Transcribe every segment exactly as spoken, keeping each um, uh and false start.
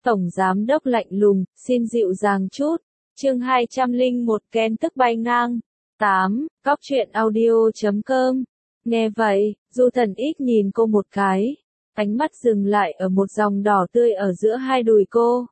Tổng giám đốc lạnh lùng, xin dịu dàng chút. Chương hai trăm lẻ một Ken tức bay ngang. tám. Cóc truyện audio chấm com. Nghe vậy, Du Thần X nhìn cô một cái. Ánh mắt dừng lại ở một dòng đỏ tươi ở giữa hai đùi cô.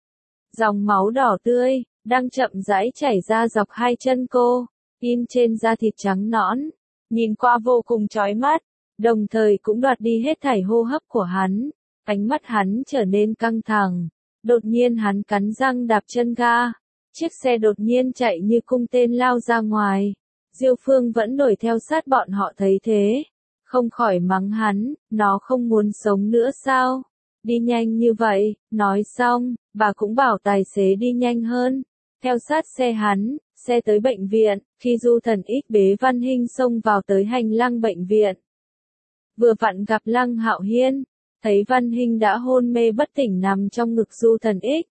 Dòng máu đỏ tươi, đang chậm rãi chảy ra dọc hai chân cô, in trên da thịt trắng nõn. Nhìn qua vô cùng chói mắt, đồng thời cũng đoạt đi hết thảy hô hấp của hắn. Ánh mắt hắn trở nên căng thẳng. Đột nhiên hắn cắn răng đạp chân ga. Chiếc xe đột nhiên chạy như cung tên lao ra ngoài. Diêu Phương vẫn đuổi theo sát bọn họ thấy thế. Không khỏi mắng hắn, nó không muốn sống nữa sao? Đi nhanh như vậy, nói xong, bà cũng bảo tài xế đi nhanh hơn. Theo sát xe hắn, xe tới bệnh viện, khi Du Thần X bế Văn Hinh xông vào tới hành lang bệnh viện. Vừa vặn gặp Lăng Hạo Hiên, thấy Văn Hinh đã hôn mê bất tỉnh nằm trong ngực Du Thần X.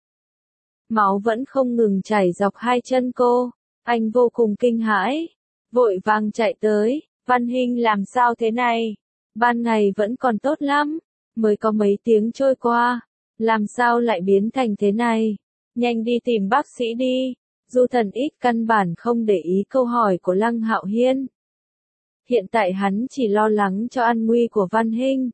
Máu vẫn không ngừng chảy dọc hai chân cô, anh vô cùng kinh hãi, vội vàng chạy tới, Văn Hinh làm sao thế này? Ban ngày vẫn còn tốt lắm, mới có mấy tiếng trôi qua, làm sao lại biến thành thế này? Nhanh đi tìm bác sĩ đi. Du Thần X căn bản không để ý câu hỏi của Lăng Hạo Hiên. Hiện tại hắn chỉ lo lắng cho an nguy của Văn Hinh.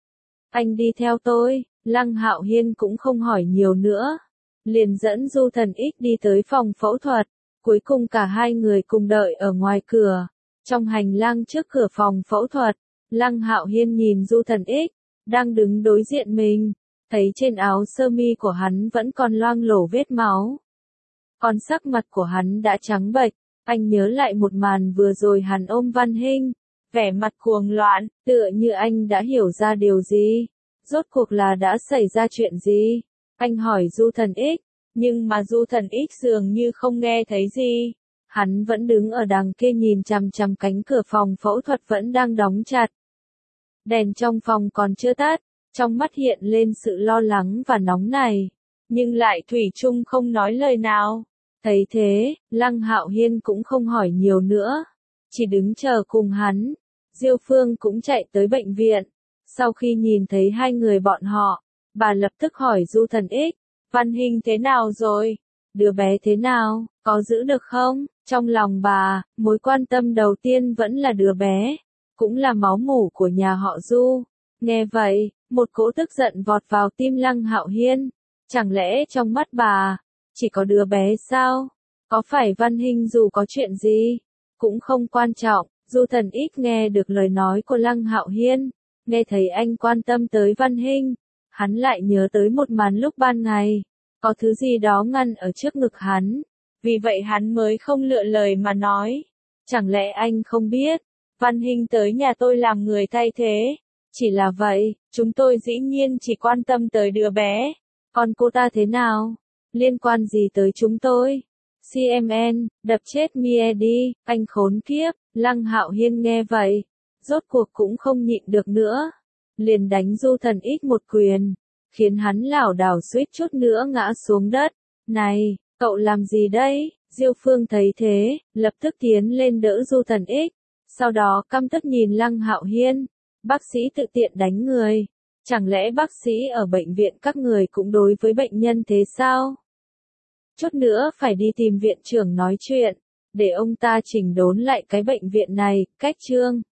Anh đi theo tôi, Lăng Hạo Hiên cũng không hỏi nhiều nữa. Liền dẫn Du Thần X đi tới phòng phẫu thuật. Cuối cùng cả hai người cùng đợi ở ngoài cửa. Trong hành lang trước cửa phòng phẫu thuật, Lăng Hạo Hiên nhìn Du Thần X, đang đứng đối diện mình. Thấy trên áo sơ mi của hắn vẫn còn loang lổ vết máu. Còn sắc mặt của hắn đã trắng bệch. Anh nhớ lại một màn vừa rồi hắn ôm Văn Hinh. Vẻ mặt cuồng loạn, tựa như anh đã hiểu ra điều gì. Rốt cuộc là đã xảy ra chuyện gì? Anh hỏi Du Thần X, nhưng mà Du Thần X dường như không nghe thấy gì. Hắn vẫn đứng ở đằng kia nhìn chằm chằm cánh cửa phòng phẫu thuật vẫn đang đóng chặt. Đèn trong phòng còn chưa tắt, trong mắt hiện lên sự lo lắng và nóng nảy, nhưng lại thủy chung không nói lời nào. Thấy thế, Lăng Hạo Hiên cũng không hỏi nhiều nữa, chỉ đứng chờ cùng hắn. Diêu Phương cũng chạy tới bệnh viện. Sau khi nhìn thấy hai người bọn họ, bà lập tức hỏi Du Thần X, Văn Hinh thế nào rồi? Đứa bé thế nào? Có giữ được không? Trong lòng bà, mối quan tâm đầu tiên vẫn là đứa bé, cũng là máu mủ của nhà họ Du. Nghe vậy, một cỗ tức giận vọt vào tim Lăng Hạo Hiên. Chẳng lẽ trong mắt bà, chỉ có đứa bé sao? Có phải Văn Hinh dù có chuyện gì, cũng không quan trọng. Du Thần X nghe được lời nói của Lăng Hạo Hiên, nghe thấy anh quan tâm tới Văn Hinh, hắn lại nhớ tới một màn lúc ban ngày, có thứ gì đó ngăn ở trước ngực hắn, vì vậy hắn mới không lựa lời mà nói. Chẳng lẽ anh không biết, Văn Hinh tới nhà tôi làm người thay thế? Chỉ là vậy, chúng tôi dĩ nhiên chỉ quan tâm tới đứa bé, còn cô ta thế nào? Liên quan gì tới chúng tôi? xê em en, đập chết Mie đi, anh khốn kiếp. Lăng Hạo Hiên nghe vậy, rốt cuộc cũng không nhịn được nữa, liền đánh Du Thần X một quyền, khiến hắn lảo đảo suýt chút nữa ngã xuống đất. Này, cậu làm gì đấy? Diêu Phương thấy thế, lập tức tiến lên đỡ Du Thần X, sau đó căm tức nhìn Lăng Hạo Hiên, bác sĩ tự tiện đánh người, chẳng lẽ bác sĩ ở bệnh viện các người cũng đối với bệnh nhân thế sao? Chút nữa phải đi tìm viện trưởng nói chuyện, để ông ta chỉnh đốn lại cái bệnh viện này. Cách chương